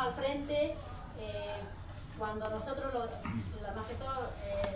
al frente cuando nosotros, más que todo,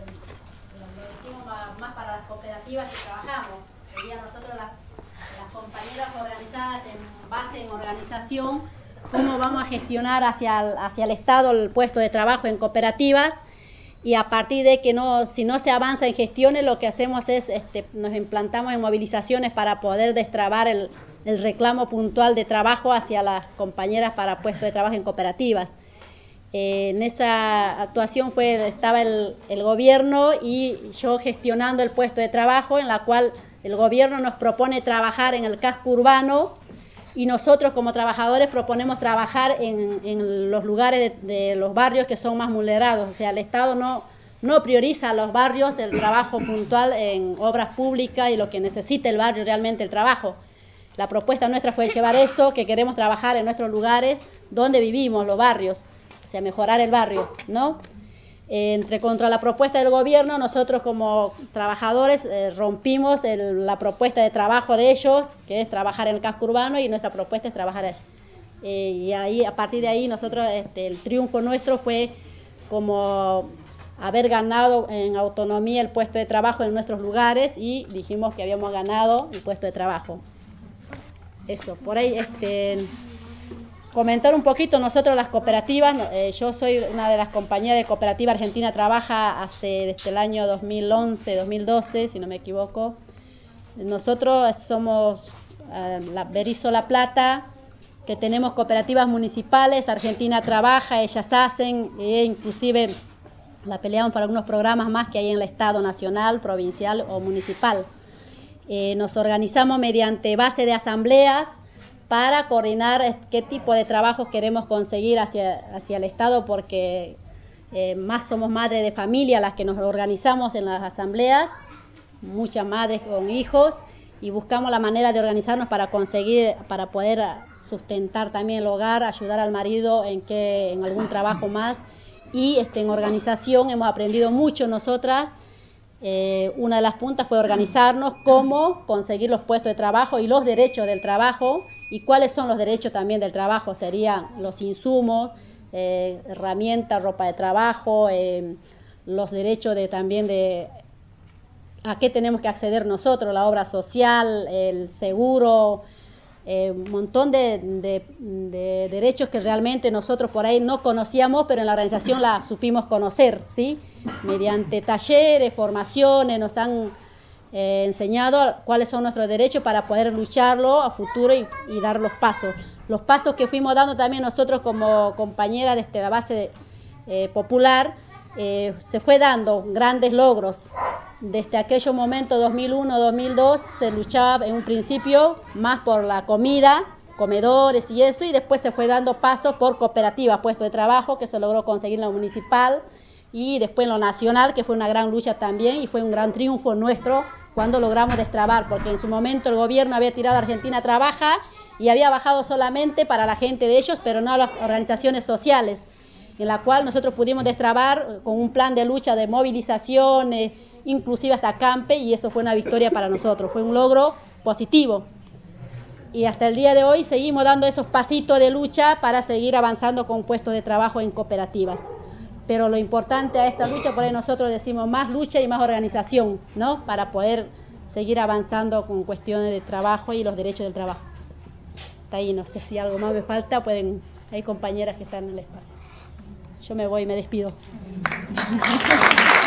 lo decimos más para las cooperativas que trabajamos. Sería nosotros las compañeras organizadas en base en organización, cómo vamos a gestionar hacia el Estado el puesto de trabajo en cooperativas. Y a partir de que si no se avanza en gestiones, lo que hacemos es, nos implantamos en movilizaciones para poder destrabar el reclamo puntual de trabajo hacia las compañeras para puestos de trabajo en cooperativas. En esa actuación estaba el gobierno y yo gestionando el puesto de trabajo, en la cual el gobierno nos propone trabajar en el casco urbano y nosotros como trabajadores proponemos trabajar en los lugares de los barrios que son más vulnerados. O sea, el Estado no prioriza a los barrios el trabajo puntual en obras públicas y lo que necesita el barrio realmente el trabajo. La propuesta nuestra fue llevar eso, que queremos trabajar en nuestros lugares donde vivimos, los barrios, o sea, mejorar el barrio, ¿no? Contra la propuesta del gobierno, nosotros como trabajadores rompimos la propuesta de trabajo de ellos, que es trabajar en el casco urbano, y nuestra propuesta es trabajar allí. Y ahí, a partir de ahí, nosotros, el triunfo nuestro fue como haber ganado en autonomía el puesto de trabajo en nuestros lugares y dijimos que habíamos ganado el puesto de trabajo. Eso, por ahí, comentar un poquito nosotros las cooperativas. Yo soy una de las compañeras de Cooperativa Argentina Trabaja desde el año 2011, 2012, si no me equivoco. Nosotros somos la Berisso La Plata, que tenemos cooperativas municipales. Argentina Trabaja, ellas hacen, e inclusive la peleamos para algunos programas más que hay en el Estado nacional, provincial o municipal. Nos organizamos mediante base de asambleas para coordinar qué tipo de trabajos queremos conseguir hacia el Estado, porque somos madres de familia las que nos organizamos en las asambleas, muchas madres con hijos, y buscamos la manera de organizarnos para poder sustentar también el hogar, ayudar al marido en algún trabajo más. Y en organización hemos aprendido mucho nosotras. Una de las puntas fue organizarnos, cómo conseguir los puestos de trabajo y los derechos del trabajo. ¿Y cuáles son los derechos también del trabajo? Serían los insumos, herramientas, ropa de trabajo, los derechos también de a qué tenemos que acceder nosotros, la obra social, el seguro, un montón de derechos que realmente nosotros por ahí no conocíamos, pero en la organización la supimos conocer, ¿sí? Mediante talleres, formaciones, nos han enseñado cuáles son nuestros derechos para poder lucharlo a futuro y dar los pasos. Los pasos que fuimos dando también nosotros como compañeras desde la base popular, se fue dando grandes logros. Desde aquellos momentos 2001, 2002 se luchaba en un principio más por la comida, comedores y eso, y después se fue dando pasos por cooperativas, puestos de trabajo, que se logró conseguir en lo municipal, y después en lo nacional, que fue una gran lucha también, y fue un gran triunfo nuestro cuando logramos destrabar, porque en su momento el gobierno había tirado a Argentina Trabaja y había bajado solamente para la gente de ellos, pero no a las organizaciones sociales, en la cual nosotros pudimos destrabar con un plan de lucha, de movilización, inclusive hasta acampe, y eso fue una victoria para nosotros, fue un logro positivo. Y hasta el día de hoy seguimos dando esos pasitos de lucha para seguir avanzando con puestos de trabajo en cooperativas. Pero lo importante a esta lucha, por ahí nosotros decimos más lucha y más organización, ¿no? Para poder seguir avanzando con cuestiones de trabajo y los derechos del trabajo. Hasta ahí, no sé si algo más me falta, hay compañeras que están en el espacio. Yo me voy, me despido.